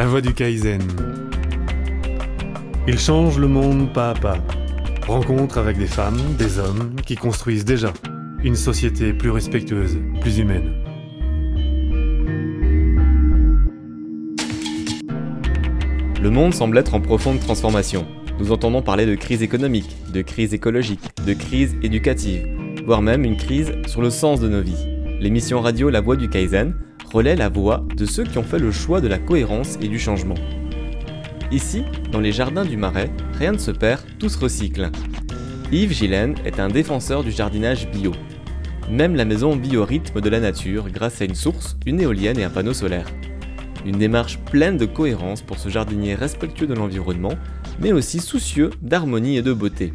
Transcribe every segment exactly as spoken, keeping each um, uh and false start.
voie du Kaizen. Il change le monde pas à pas. Rencontre avec des femmes, des hommes qui construisent déjà une société plus respectueuse, plus humaine. Le monde semble être en profonde transformation. Nous entendons parler de crise économique, de crise écologique, de crise éducative, voire même une crise sur le sens de nos vies. L'émission radio La Voix du Kaizen relaie la voix de ceux qui ont fait le choix de la cohérence et du changement. Ici, dans les jardins du Marais, rien ne se perd, tout se recycle. Yves Gillen est un défenseur du jardinage bio. Même la maison vit au rythme de la nature grâce à une source, une éolienne et un panneau solaire. Une démarche pleine de cohérence pour ce jardinier respectueux de l'environnement, mais aussi soucieux d'harmonie et de beauté.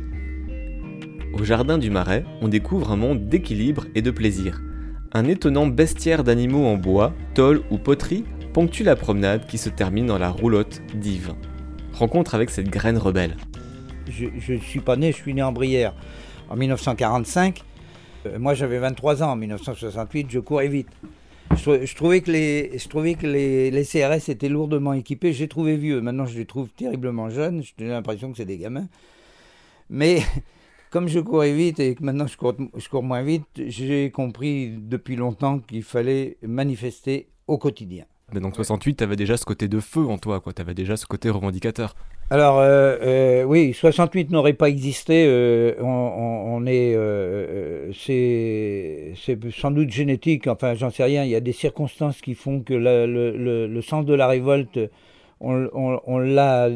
Au jardin du Marais, on découvre un monde d'équilibre et de plaisir. Un étonnant bestiaire d'animaux en bois, tôle ou poterie ponctue la promenade qui se termine dans la roulotte d'Yves. Rencontre avec cette graine rebelle. Je ne suis pas né, je suis né en Brière en dix-neuf cent quarante-cinq. Euh, moi j'avais vingt-trois ans en dix-neuf cent soixante-huit, je courais vite. Je, je trouvais que, les, je trouvais que les, les C R S étaient lourdement équipés, je les trouvais vieux. Maintenant je les trouve terriblement jeunes, j'ai l'impression que c'est des gamins. Mais comme je courais vite et que maintenant je cours, je cours moins vite, j'ai compris depuis longtemps qu'il fallait manifester au quotidien. Mais donc soixante-huit, tu avais déjà ce côté de feu en toi, tu avais déjà ce côté revendicateur. Alors euh, euh, oui, soixante-huit n'aurait pas existé, euh, on, on, on est, euh, c'est, c'est sans doute génétique, enfin j'en sais rien, il y a des circonstances qui font que la, le, le, le sens de la révolte, on, on, on l'a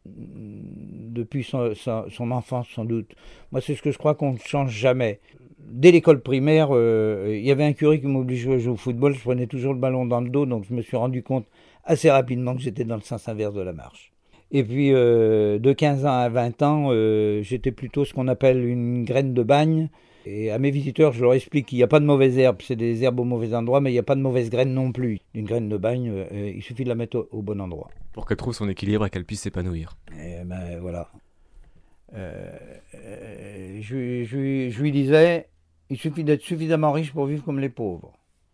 depuis son, son, son enfance sans doute. Moi c'est ce que je crois qu'on ne change jamais. Dès l'école primaire, euh, il y avait un curé qui m'obligeait à jouer au football, je prenais toujours le ballon dans le dos, donc je me suis rendu compte assez rapidement que j'étais dans le sens inverse de la marche. Et puis euh, de quinze ans à vingt ans, euh, j'étais plutôt ce qu'on appelle une graine de bagne. Et à mes visiteurs, je leur explique qu'il n'y a pas de mauvaises herbes, c'est des herbes au mauvais endroit, mais il n'y a pas de mauvaise graine non plus. Une graine de bagne, euh, il suffit de la mettre au, au bon endroit. Pour qu'elle trouve son équilibre et qu'elle puisse s'épanouir. Et ben voilà. Euh, euh, je, je, je lui disais, il suffit d'être suffisamment riche pour vivre comme les pauvres.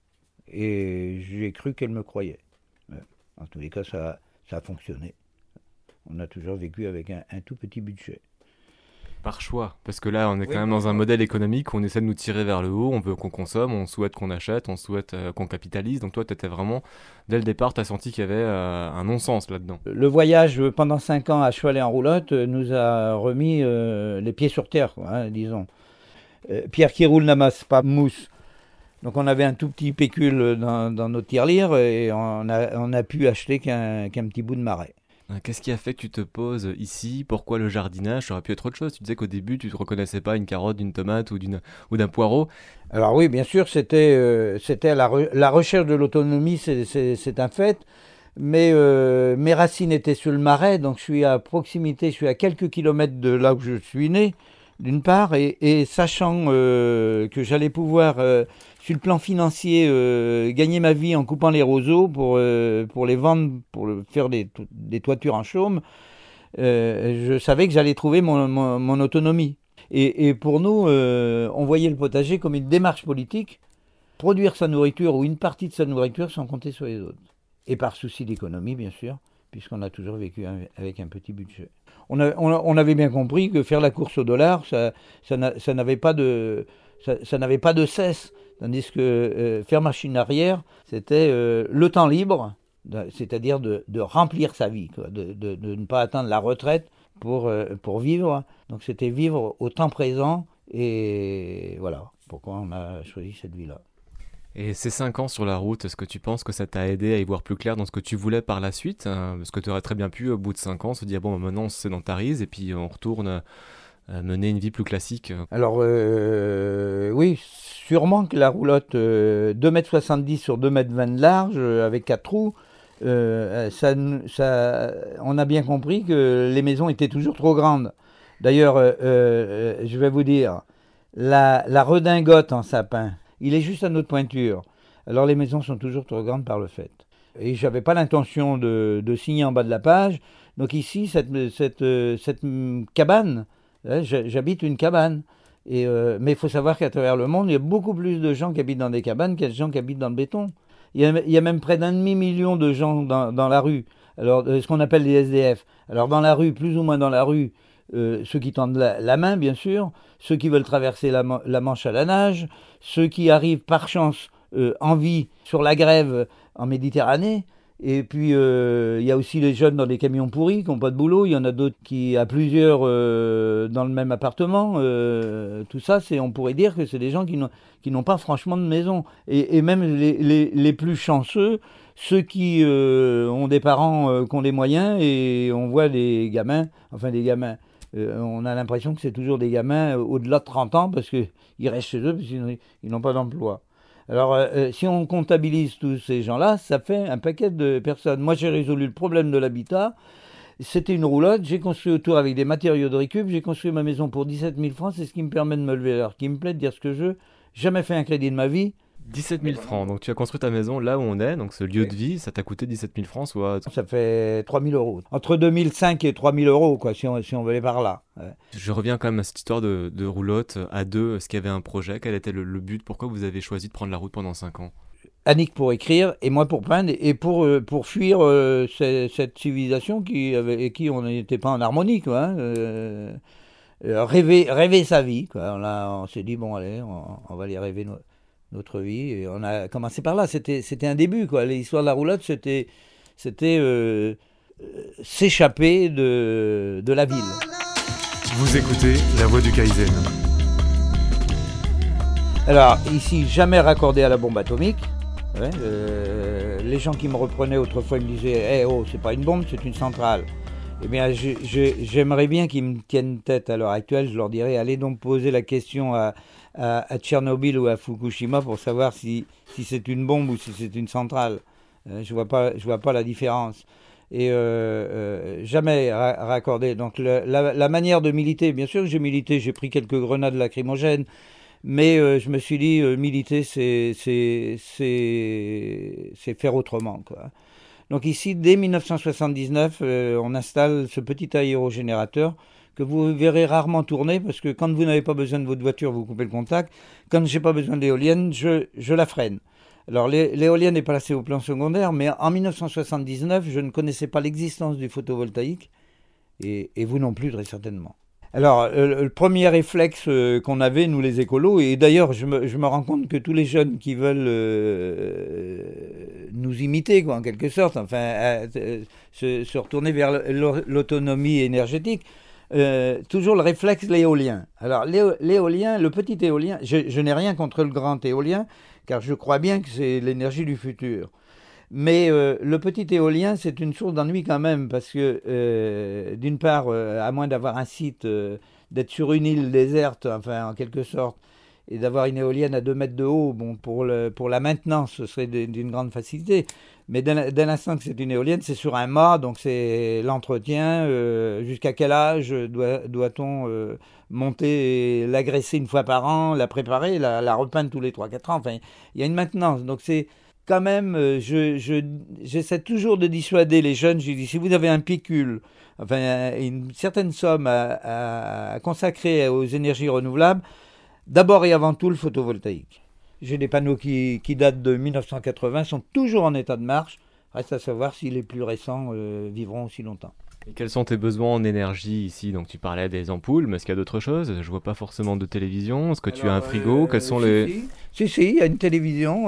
Et j'ai cru qu'elle me croyait. En tous les cas, ça, ça a fonctionné. On a toujours vécu avec un, un tout petit budget. Par choix, parce que là on est oui, quand même dans un modèle économique où on essaie de nous tirer vers le haut, on veut qu'on consomme, on souhaite qu'on achète, on souhaite euh, qu'on capitalise. Donc toi tu étais vraiment, dès le départ tu as senti qu'il y avait euh, un non-sens là-dedans. Le voyage pendant cinq ans à cheval et en roulotte nous a remis euh, les pieds sur terre, quoi, hein, disons. Euh, pierre qui roule n'amasse pas mousse. Donc on avait un tout petit pécule dans, dans notre tirelire et on a, on a pu acheter qu'un, qu'un petit bout de marais. Qu'est-ce qui a fait que tu te poses ici ? Pourquoi le jardinage ? Ça aurait pu être autre chose. Tu disais qu'au début, tu ne reconnaissais pas une carotte, d'une tomate ou, d'une, ou d'un poireau. Alors oui, bien sûr, c'était, euh, c'était la, re- la recherche de l'autonomie, c'est, c'est, c'est un fait. Mais euh, mes racines étaient sur le Marais, donc je suis à proximité, je suis à quelques kilomètres de là où je suis né, d'une part. Et, et sachant euh, que j'allais pouvoir... Euh, sur le plan financier, euh, gagner ma vie en coupant les roseaux pour, euh, pour les vendre, pour le, faire des, des toitures en chaume, euh, je savais que j'allais trouver mon, mon, mon autonomie. Et, et pour nous, euh, on voyait le potager comme une démarche politique, produire sa nourriture ou une partie de sa nourriture sans compter sur les autres. Et par souci d'économie, bien sûr, puisqu'on a toujours vécu avec un petit budget. On, a, on, on avait bien compris que faire la course au dollar, ça, ça, n'a, ça n'avait pas de, ça, ça n'avait pas de cesse. Tandis que euh, faire machine arrière, c'était euh, le temps libre, de, c'est-à-dire de, de remplir sa vie, quoi, de, de, de ne pas atteindre la retraite pour, euh, pour vivre. Donc c'était vivre au temps présent et voilà pourquoi on a choisi cette vie-là. Et ces cinq ans sur la route, est-ce que tu penses que ça t'a aidé à y voir plus clair dans ce que tu voulais par la suite ? Parce que tu aurais très bien pu, au bout de cinq ans, se dire « bon, bah, maintenant on se sédentarise et puis on retourne... » mener une vie plus classique. Alors euh, oui, sûrement que la roulotte euh, deux mètres soixante-dix sur deux mètres vingt de large, euh, avec quatre trous, euh, ça, ça, on a bien compris que les maisons étaient toujours trop grandes. D'ailleurs, euh, euh, je vais vous dire, la, la redingote en sapin, il est juste à notre pointure. Alors les maisons sont toujours trop grandes par le fait. Et je n'avais pas l'intention de, de signer en bas de la page. Donc ici, cette, cette, cette cabane, j'habite une cabane, et, euh, mais il faut savoir qu'à travers le monde, il y a beaucoup plus de gens qui habitent dans des cabanes qu'il y a de gens qui habitent dans le béton. Il y a, il y a même près d'un demi-million de gens dans, dans la rue. Alors, euh, ce qu'on appelle les S D F. Alors, dans la rue, plus ou moins dans la rue, euh, ceux qui tendent la, la main, bien sûr, ceux qui veulent traverser la, la Manche à la nage, ceux qui arrivent par chance euh, en vie sur la grève en Méditerranée. Et puis, il euh, y a aussi les jeunes dans des camions pourris qui n'ont pas de boulot. Il y en a d'autres qui, à plusieurs, euh, dans le même appartement. Euh, tout ça, c'est, on pourrait dire que c'est des gens qui n'ont, qui n'ont pas franchement de maison. Et, et même les, les, les plus chanceux, ceux qui euh, ont des parents euh, qui ont les moyens, et on voit des gamins, enfin des gamins, euh, on a l'impression que c'est toujours des gamins au-delà de trente ans parce qu'ils restent chez eux parce qu'ils ils n'ont pas d'emploi. Alors, euh, si on comptabilise tous ces gens-là, ça fait un paquet de personnes. Moi, j'ai résolu le problème de l'habitat. C'était une roulotte. J'ai construit autour avec des matériaux de récup. J'ai construit ma maison pour dix-sept mille francs. C'est ce qui me permet de me lever. Alors, qui me plaît de dire ce que je veux. Jamais fait un crédit de ma vie. dix-sept mille francs. Donc, tu as construit ta maison là où on est. Donc, ce lieu oui. de vie, ça t'a coûté dix-sept mille francs, soit... Ça fait trois mille euros. Entre deux mille cinq et trois mille euros, quoi, si on, si on veut aller par là. Ouais. Je reviens quand même à cette histoire de, de roulotte à deux. Est-ce qu'il y avait un projet? Quel était le, le but? Pourquoi vous avez choisi de prendre la route pendant cinq ans? Annick pour écrire et moi pour peindre et pour, euh, pour fuir euh, cette, cette civilisation qui, avec qui on n'était pas en harmonie, quoi. Hein, euh, rêver, rêver sa vie, quoi. On, a, on s'est dit, bon, allez, on, on va aller rêver no, notre vie. Et on a commencé par là. C'était, c'était un début, quoi. L'histoire de la roulotte, c'était, c'était euh, s'échapper de, de la ville. Vous écoutez La Voix du Kaizen. Alors, ici, jamais raccordé à la bombe atomique. Ouais, euh, les gens qui me reprenaient autrefois, ils me disaient hey, « oh, c'est pas une bombe, c'est une centrale ». Eh bien, je, je, j'aimerais bien qu'ils me tiennent tête à l'heure actuelle. Je leur dirais « allez donc poser la question à, à, à Tchernobyl ou à Fukushima pour savoir si, si c'est une bombe ou si c'est une centrale. Euh, ». Je vois pas, je vois pas la différence. Et euh, euh, jamais ra- raccordé. Donc, le, la, la manière de militer, bien sûr que j'ai milité, j'ai pris quelques grenades lacrymogènes. Mais euh, je me suis dit, euh, militer, c'est, c'est, c'est, c'est faire autrement, quoi. Donc ici, dès dix-neuf cent soixante-dix-neuf, euh, on installe ce petit aérogénérateur que vous verrez rarement tourner parce que quand vous n'avez pas besoin de votre voiture, vous coupez le contact. Quand j'ai pas besoin d'éolienne, je, je la freine. Alors l'é- l'éolienne est placée au plan secondaire, mais en dix-neuf cent soixante-dix-neuf, je ne connaissais pas l'existence du photovoltaïque et, et vous non plus, très certainement. Alors, le, le premier réflexe euh, qu'on avait, nous les écolos, et d'ailleurs, je me, je me rends compte que tous les jeunes qui veulent euh, nous imiter, quoi, en quelque sorte, enfin, euh, se, se retourner vers l'autonomie énergétique, euh, toujours le réflexe l'éolien. Alors, l'éolien, le petit éolien, je, je n'ai rien contre le grand éolien, car je crois bien que c'est l'énergie du futur. Mais euh, le petit éolien, c'est une source d'ennui quand même, parce que euh, d'une part, euh, à moins d'avoir un site, euh, d'être sur une île déserte, enfin en quelque sorte, et d'avoir une éolienne à deux mètres de haut, bon, pour, le, pour la maintenance, ce serait d'une grande facilité. Mais dès l'instant que c'est une éolienne, c'est sur un mât, donc c'est l'entretien. Euh, jusqu'à quel âge doit, doit-on euh, monter et l'agresser une fois par an, la préparer, la, la repeindre tous les trois quatre ans? Enfin, il y a une maintenance, donc c'est... Quand même, je, je, j'essaie toujours de dissuader les jeunes. Je dis, si vous avez un pécule, enfin une certaine somme à, à, à consacrer aux énergies renouvelables, d'abord et avant tout le photovoltaïque. J'ai des panneaux qui, qui datent de dix-neuf cent quatre-vingts, sont toujours en état de marche. Reste à savoir si les plus récents euh, vivront aussi longtemps. Et quels sont tes besoins en énergie ici? Donc tu parlais des ampoules, mais est-ce qu'il y a d'autres choses? Je vois pas forcément de télévision. Est-ce que tu Alors, as un frigo? euh, Quels sont si, les... Si, si, si, il y a une télévision.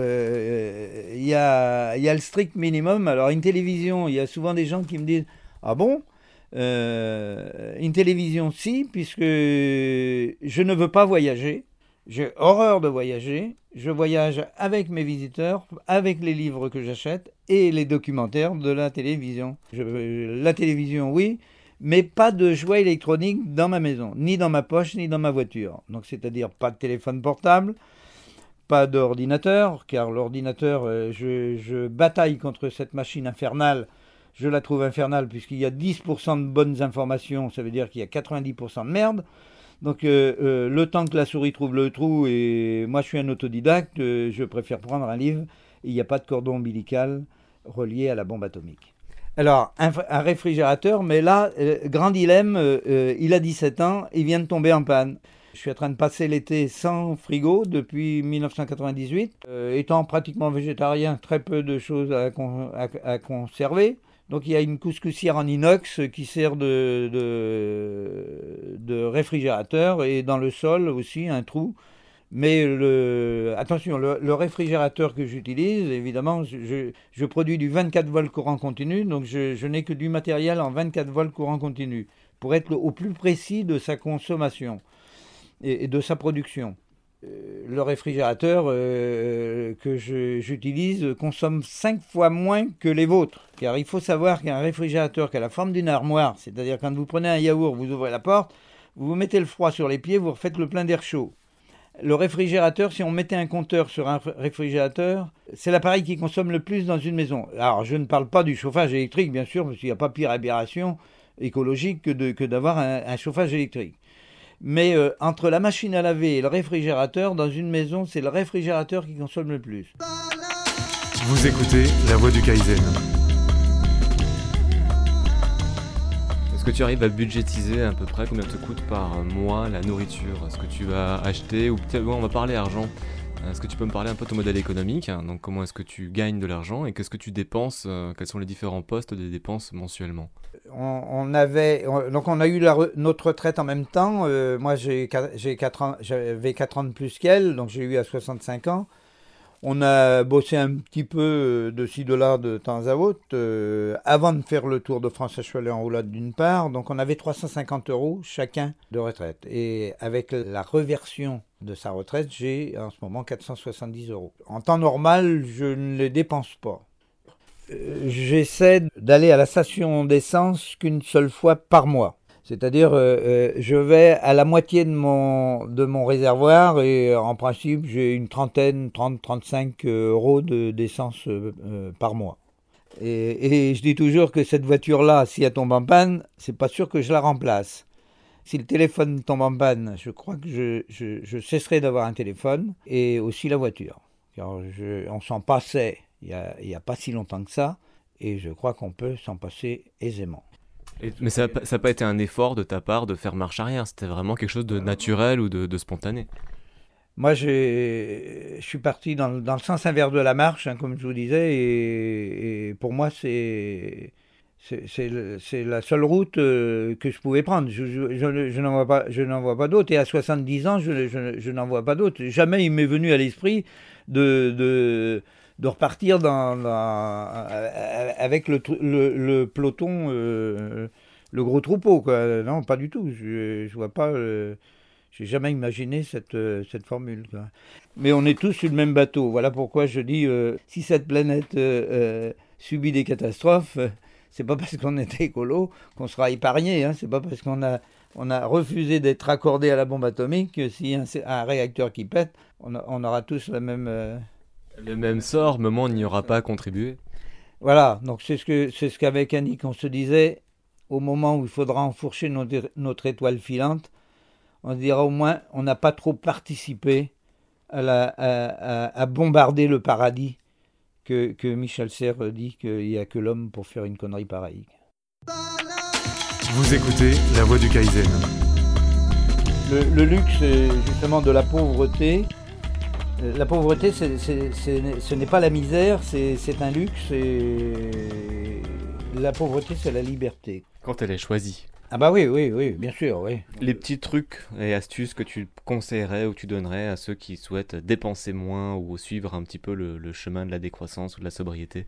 Euh, il, y a, il y a le strict minimum. Alors une télévision, il y a souvent des gens qui me disent « Ah bon euh, Une télévision, si, puisque je ne veux pas voyager. J'ai horreur de voyager. Je voyage avec mes visiteurs, avec les livres que j'achète et les documentaires de la télévision. Je, la télévision, oui, mais pas de jouets électroniques dans ma maison, ni dans ma poche, ni dans ma voiture. Donc, c'est-à-dire pas de téléphone portable, pas d'ordinateur, car l'ordinateur, je, je bataille contre cette machine infernale. Je la trouve infernale puisqu'il y a dix pour cent de bonnes informations, ça veut dire qu'il y a quatre-vingt-dix pour cent de merde. Donc euh, euh, le temps que la souris trouve le trou, et moi je suis un autodidacte, euh, je préfère prendre un livre, et il n'y a pas de cordon ombilical relié à la bombe atomique. Alors, un, un réfrigérateur, mais là, euh, grand dilemme, euh, euh, il a dix-sept ans, il vient de tomber en panne. Je suis en train de passer l'été sans frigo depuis dix-neuf cent quatre-vingt-dix-huit. Euh, étant pratiquement végétarien, très peu de choses à, con, à, à conserver. Donc il y a une couscoussière en inox qui sert de, de, de réfrigérateur et dans le sol aussi un trou. Mais le, attention, le, le réfrigérateur que j'utilise, évidemment, je, je produis du vingt-quatre volts courant continu, donc je, je n'ai que du matériel en vingt-quatre volts courant continu pour être le, au plus précis de sa consommation et, et de sa production. Le réfrigérateur euh, que je, j'utilise consomme cinq fois moins que les vôtres. Car il faut savoir qu'un réfrigérateur qui a la forme d'une armoire, c'est-à-dire quand vous prenez un yaourt, vous ouvrez la porte, vous vous mettez le froid sur les pieds, vous refaites le plein d'air chaud. Le réfrigérateur, si on mettait un compteur sur un réfrigérateur, c'est l'appareil qui consomme le plus dans une maison. Alors je ne parle pas du chauffage électrique, bien sûr, parce qu'il n'y a pas pire aberration écologique que, de, que d'avoir un, un chauffage électrique. Mais euh, entre la machine à laver et le réfrigérateur, dans une maison, c'est le réfrigérateur qui consomme le plus. Vous écoutez La Voix du Kaizen. Est-ce que tu arrives à budgétiser à peu près combien te coûte par mois la nourriture? Est-ce que tu vas acheter, ou peut-être, bon, on va parler argent. Est-ce que tu peux me parler un peu de ton modèle économique? Donc comment est-ce que tu gagnes de l'argent et qu'est-ce que tu dépenses? Quels sont les différents postes des dépenses mensuellement? On, on avait, on, donc on a eu la re, notre retraite en même temps. Euh, moi j'ai, j'ai quatre ans, j'avais quatre ans de plus qu'elle, donc j'ai eu à soixante-cinq ans. On a bossé un petit peu de ci de là de temps à autre euh, avant de faire le tour de France à cheval et en roulade d'une part. Donc on avait trois cent cinquante euros chacun de retraite. Et avec la reversion de sa retraite, j'ai en ce moment quatre cent soixante-dix euros. En temps normal, je ne les dépense pas. Euh, j'essaie d'aller à la station d'essence qu'une seule fois par mois. C'est-à-dire, euh, je vais à la moitié de mon, de mon réservoir et en principe, j'ai une trentaine, trente, trente-cinq euros de, d'essence euh, euh, par mois. Et, et je dis toujours que cette voiture-là, si elle tombe en panne, c'est pas sûr que je la remplace. Si le téléphone tombe en panne, je crois que je, je, je cesserai d'avoir un téléphone et aussi la voiture. Car je, on s'en passait il n'y a, a pas si longtemps que ça et je crois qu'on peut s'en passer aisément. Et, mais ça n'a pas été un effort de ta part de faire marche arrière, c'était vraiment quelque chose de naturel ou de, de spontané? Moi, j'ai, je suis parti dans, dans le sens inverse de la marche, hein, comme je vous disais, et, et pour moi, c'est, c'est, c'est, le, c'est la seule route euh, que je pouvais prendre. Je, je, je, je n'en vois pas, je n'en vois pas d'autre, et à soixante-dix ans, je, je, je n'en vois pas d'autre. Jamais il m'est venu à l'esprit de... de de repartir dans, dans, avec le, le, le peloton, euh, le gros troupeau, quoi. Non, pas du tout. Je, je vois pas. Euh, j'ai jamais imaginé cette, cette formule, quoi. Mais on est tous sur le même bateau. Voilà pourquoi je dis euh, si cette planète euh, euh, subit des catastrophes, euh, c'est pas parce qu'on est écolo qu'on sera épargné. Hein. C'est pas parce qu'on a on a refusé d'être raccordé à la bombe atomique que s'il y a un, un réacteur qui pète, on, a, on aura tous la même. Euh, Le même sort, moment on n'y aura pas contribué. Voilà, donc c'est ce que c'est ce qu'avec Annick on se disait, au moment où il faudra enfourcher notre, notre étoile filante, on se dira au moins on n'a pas trop participé à, la, à, à, à bombarder le paradis que, que Michel Serres dit qu'il n'y a que l'homme pour faire une connerie pareille. Vous écoutez La Voix du Kaizen. Le, le luxe, justement, de la pauvreté. La pauvreté, c'est, c'est, c'est, ce n'est pas la misère, c'est, c'est un luxe. Et la pauvreté, c'est la liberté. Quand elle est choisie. Ah bah oui, oui, oui, bien sûr, oui. Les petits trucs et astuces que tu conseillerais ou tu donnerais à ceux qui souhaitent dépenser moins ou suivre un petit peu le, le chemin de la décroissance ou de la sobriété?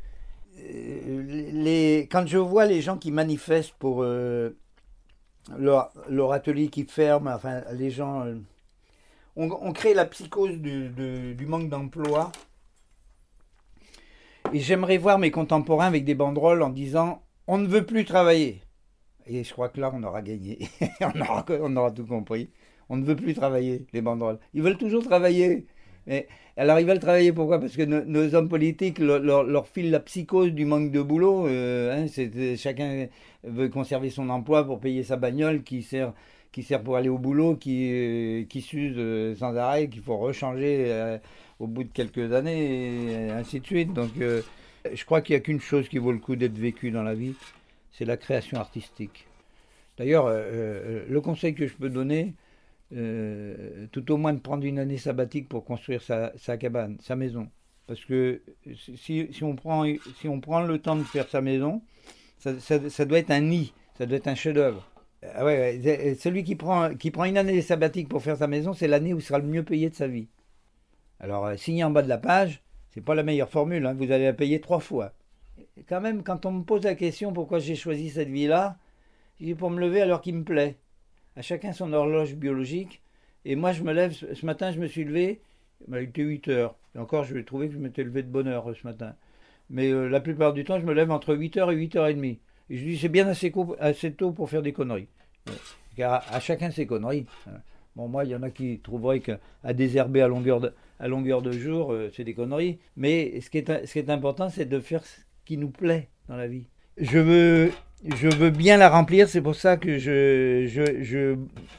Les, quand je vois les gens qui manifestent pour euh, leur, leur atelier qui ferme, enfin les gens... Euh, On, on crée la psychose du, du, du manque d'emploi. Et j'aimerais voir mes contemporains avec des banderoles en disant « On ne veut plus travailler ». Et je crois que là, on aura gagné. on, aura, on aura tout compris. On ne veut plus travailler, les banderoles. Ils veulent toujours travailler. Mais, alors, ils veulent travailler pourquoi? Parce que no, nos hommes politiques leur, leur, leur filent la psychose du manque de boulot. Euh, hein, c'est, chacun veut conserver son emploi pour payer sa bagnole qui sert... qui sert pour aller au boulot, qui, euh, qui s'use euh, sans arrêt, qu'il faut rechanger euh, au bout de quelques années, et ainsi de suite. Donc euh, je crois qu'il n'y a qu'une chose qui vaut le coup d'être vécue dans la vie, c'est la création artistique. D'ailleurs, euh, le conseil que je peux donner, euh, tout au moins de prendre une année sabbatique pour construire sa, sa cabane, sa maison. Parce que si, si, on prend, si on prend le temps de faire sa maison, Ça, ça, ça doit être un nid, ça doit être un chef-d'œuvre. Ah ouais, ouais, celui qui prend, qui prend une année sabbatique pour faire sa maison, c'est l'année où il sera le mieux payé de sa vie. Alors, euh, signé en bas de la page, c'est pas la meilleure formule, hein, vous allez la payer trois fois. Et quand même, quand on me pose la question pourquoi j'ai choisi cette vie-là, je dis pour me lever à l'heure qui me plaît. À chacun son horloge biologique. Et moi, je me lève, ce matin, je me suis levé, il était huit heures. Et encore, je vais trouver que je m'étais levé de bonne heure ce matin. Mais euh, la plupart du temps, je me lève entre huit heures et huit heures trente. Et je dis, c'est bien assez, co- assez tôt pour faire des conneries. Car à, à chacun ses conneries. Bon, moi, il y en a qui trouveraient qu'à désherber à longueur de, à longueur de jour, euh, c'est des conneries. Mais ce qui est, ce qui est important, c'est de faire ce qui nous plaît dans la vie. Je veux, je veux bien la remplir, c'est pour ça que je, je, je,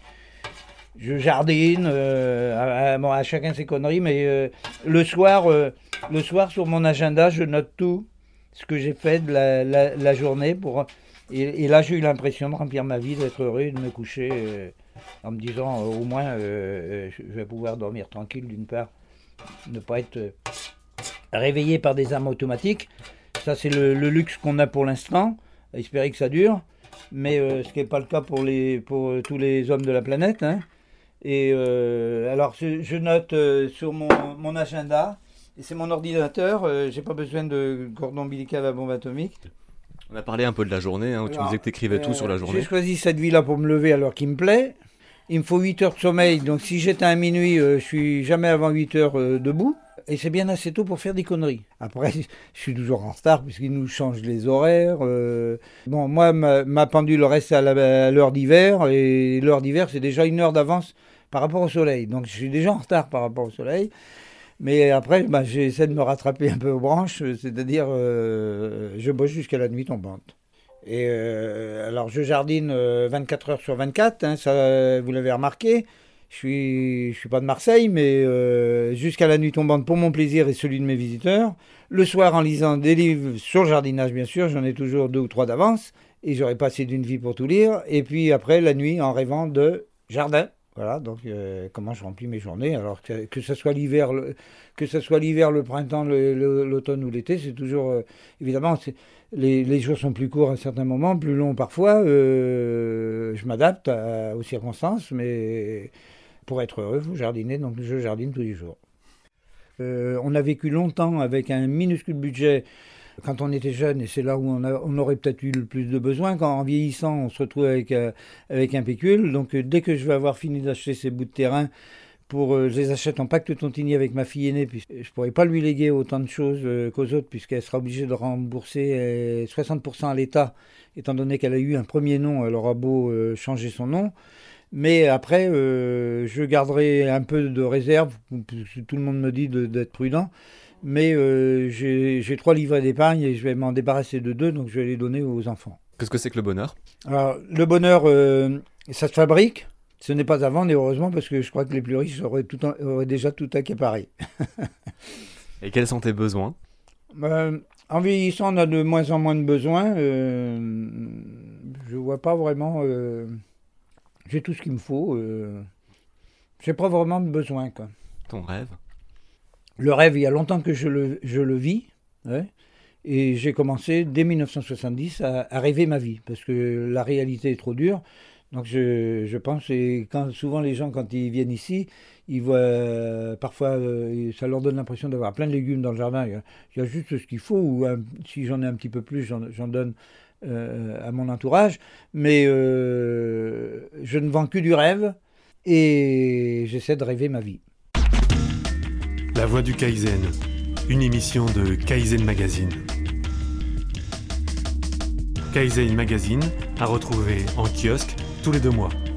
je jardine. Euh, à, bon, à chacun ses conneries, mais euh, le soir, euh, le soir, sur mon agenda, je note tout ce que j'ai fait de la, la, la journée. Pour, et, et là, j'ai eu l'impression de remplir ma vie, d'être heureux, de me coucher euh, en me disant euh, au moins, euh, je vais pouvoir dormir tranquille d'une part, ne pas être euh, réveillé par des armes automatiques. Ça, c'est le, le luxe qu'on a pour l'instant, à espérer que ça dure, mais euh, ce qui n'est pas le cas pour, les, pour tous les hommes de la planète. Hein. Et euh, alors, je, je note euh, sur mon, mon agenda. Et c'est mon ordinateur, euh, j'ai pas besoin de cordon ombilical à bombe atomique. On a parlé un peu de la journée, hein, où tu Alors, nous disais que tu écrivais euh, tout sur la journée. J'ai choisi cette vie-là pour me lever à l'heure qui me plaît. Il me faut huit heures de sommeil, donc si j'éteins à minuit, euh, je suis jamais avant huit heures euh, debout. Et c'est bien assez tôt pour faire des conneries. Après, je suis toujours en retard puisqu'ils nous changent les horaires. Euh... Bon, moi, ma, ma pendule reste à, la, à l'heure d'hiver. Et l'heure d'hiver, c'est déjà une heure d'avance par rapport au soleil. Donc je suis déjà en retard par rapport au soleil. Mais après, bah, j'essaie de me rattraper un peu aux branches, c'est-à-dire euh, je bosse jusqu'à la nuit tombante. Et euh, alors je jardine euh, vingt-quatre heures sur vingt-quatre, hein, ça vous l'avez remarqué. Je suis, je suis pas de Marseille, mais euh, jusqu'à la nuit tombante pour mon plaisir et celui de mes visiteurs. Le soir en lisant des livres sur le jardinage, bien sûr, j'en ai toujours deux ou trois d'avance, et j'aurais pas assez d'une vie pour tout lire. Et puis après, la nuit en rêvant de jardin. Voilà, donc euh, comment je remplis mes journées. Alors que, que ce soit l'hiver, le, que ce soit l'hiver, le printemps, le, le, l'automne ou l'été, c'est toujours euh, évidemment c'est, les, les jours sont plus courts à certains moments, plus longs parfois. Euh, je m'adapte à, aux circonstances, mais pour être heureux, il faut jardiner, donc je jardine tous les jours. Euh, on a vécu longtemps avec un minuscule budget. Quand on était jeune, et c'est là où on, a, on aurait peut-être eu le plus de besoin, quand en vieillissant, on se retrouve avec, euh, avec un pécule. Donc euh, dès que je vais avoir fini d'acheter ces bouts de terrain, pour, euh, je les achète en pacte tontini avec ma fille aînée, puisque je ne pourrais pas lui léguer autant de choses euh, qu'aux autres, puisqu'elle sera obligée de rembourser euh, soixante pour cent à l'État, étant donné qu'elle a eu un premier nom, elle aura beau euh, changer son nom. Mais après, euh, je garderai un peu de réserve, tout le monde me dit de, d'être prudent. Mais euh, j'ai, j'ai trois livrets d'épargne et je vais m'en débarrasser de deux, donc je vais les donner aux enfants. Qu'est-ce que c'est que le bonheur ? Alors, le bonheur, euh, ça se fabrique. Ce n'est pas à vendre, et heureusement, parce que je crois que les plus riches auraient, tout en, auraient déjà tout accaparé. Et quels sont tes besoins ? euh, En vieillissant, on a de moins en moins de besoins. Euh, je ne vois pas vraiment... Euh, j'ai tout ce qu'il me faut. Euh, je n'ai pas vraiment de besoin, quoi. Ton rêve ? Le rêve, il y a longtemps que je le, je le vis, ouais, et j'ai commencé dès dix-neuf cent soixante-dix à, à rêver ma vie, parce que la réalité est trop dure. Donc je, je pense, et quand, souvent les gens, quand ils viennent ici, ils voient, euh, parfois, euh, ça leur donne l'impression d'avoir plein de légumes dans le jardin. Il y a, il y a juste ce qu'il faut, ou un, si j'en ai un petit peu plus, j'en, j'en donne euh, à mon entourage. Mais euh, je ne vends que du rêve, et j'essaie de rêver ma vie. La Voix du Kaizen, une émission de Kaizen Magazine. Kaizen Magazine à retrouver en kiosque tous les deux mois.